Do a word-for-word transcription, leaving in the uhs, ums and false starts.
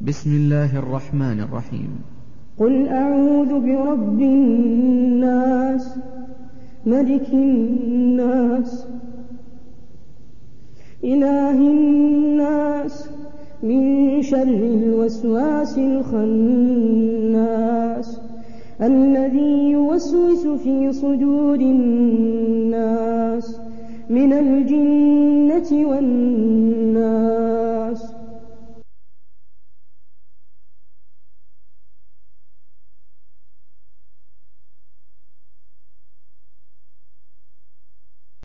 بسم الله الرحمن الرحيم. قل أعوذ برب الناس ملك الناس إله الناس من شر الوسواس الخناس الذي يوسوس في صدور الناس من الجنة والناس.